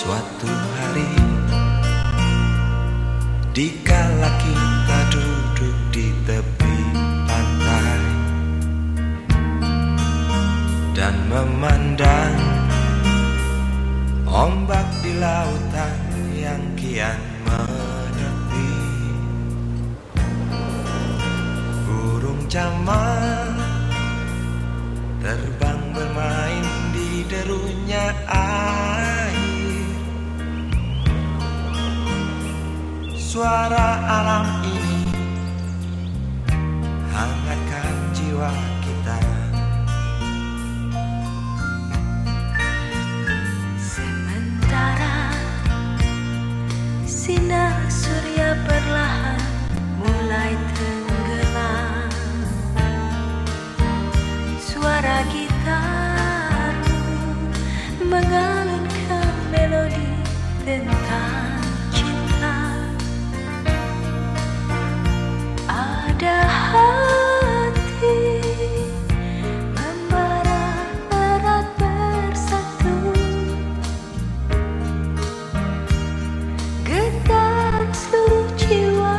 Suatu hari, dikala kita duduk di tepi pantai dan memandang ombak di lautan yang kian menepi, burung camar terbang bermain di derunya air. Suara alam ini hangatkan jiwa kita. Sementara sinar surya perlahan mulai tenggelam, suara gitar mengalunkan melodi tentang cinta. Ada hati membara erat bersatu, getar seluruh jiwa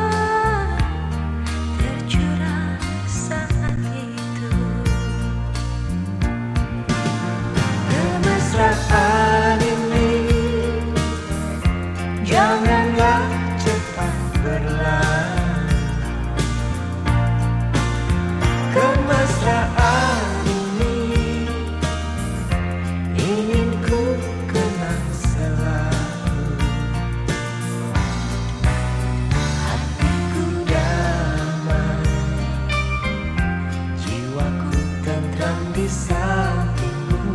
tercurah saat itu. Kemesraan ini janganlah cepat berlalu. Kemesraan ini ingin ku kenang selalu. Hatiku damai, jiwaku tentram di sampingmu.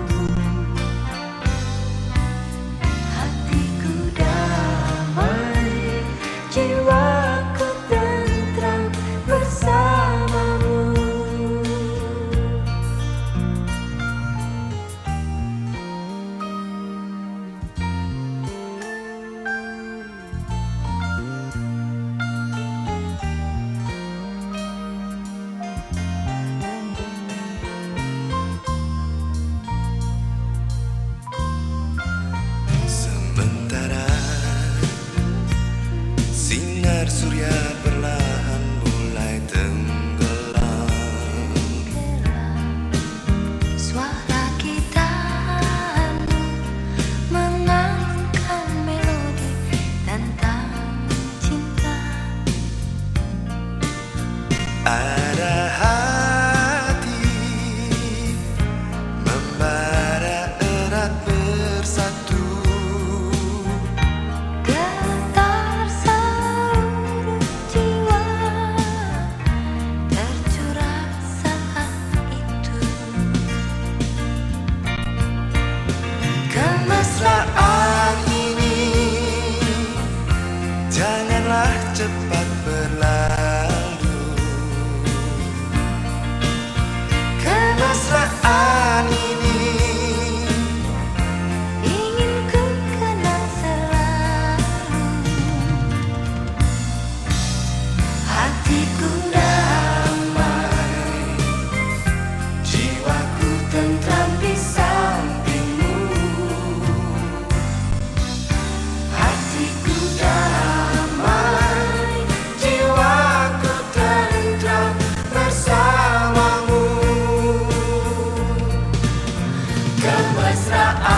Hatiku damai, jiwaku tentram bersamamu. Sementara sinar surya perlahan mulai tenggelam, Suara gitar mengalunkan melodi tentang cinta. ada hati membara erat bersatu, Getar seluruh jiwa tercurah saat itu. Kemesraan ini janganlah cepat berlalu. Kemesraan ini Ingin ku kenang selalu. Hatiku damai, jiwaku tentram di sampingmu. hatiku damai, jiwaku tentram Bersamamu, kemesraan.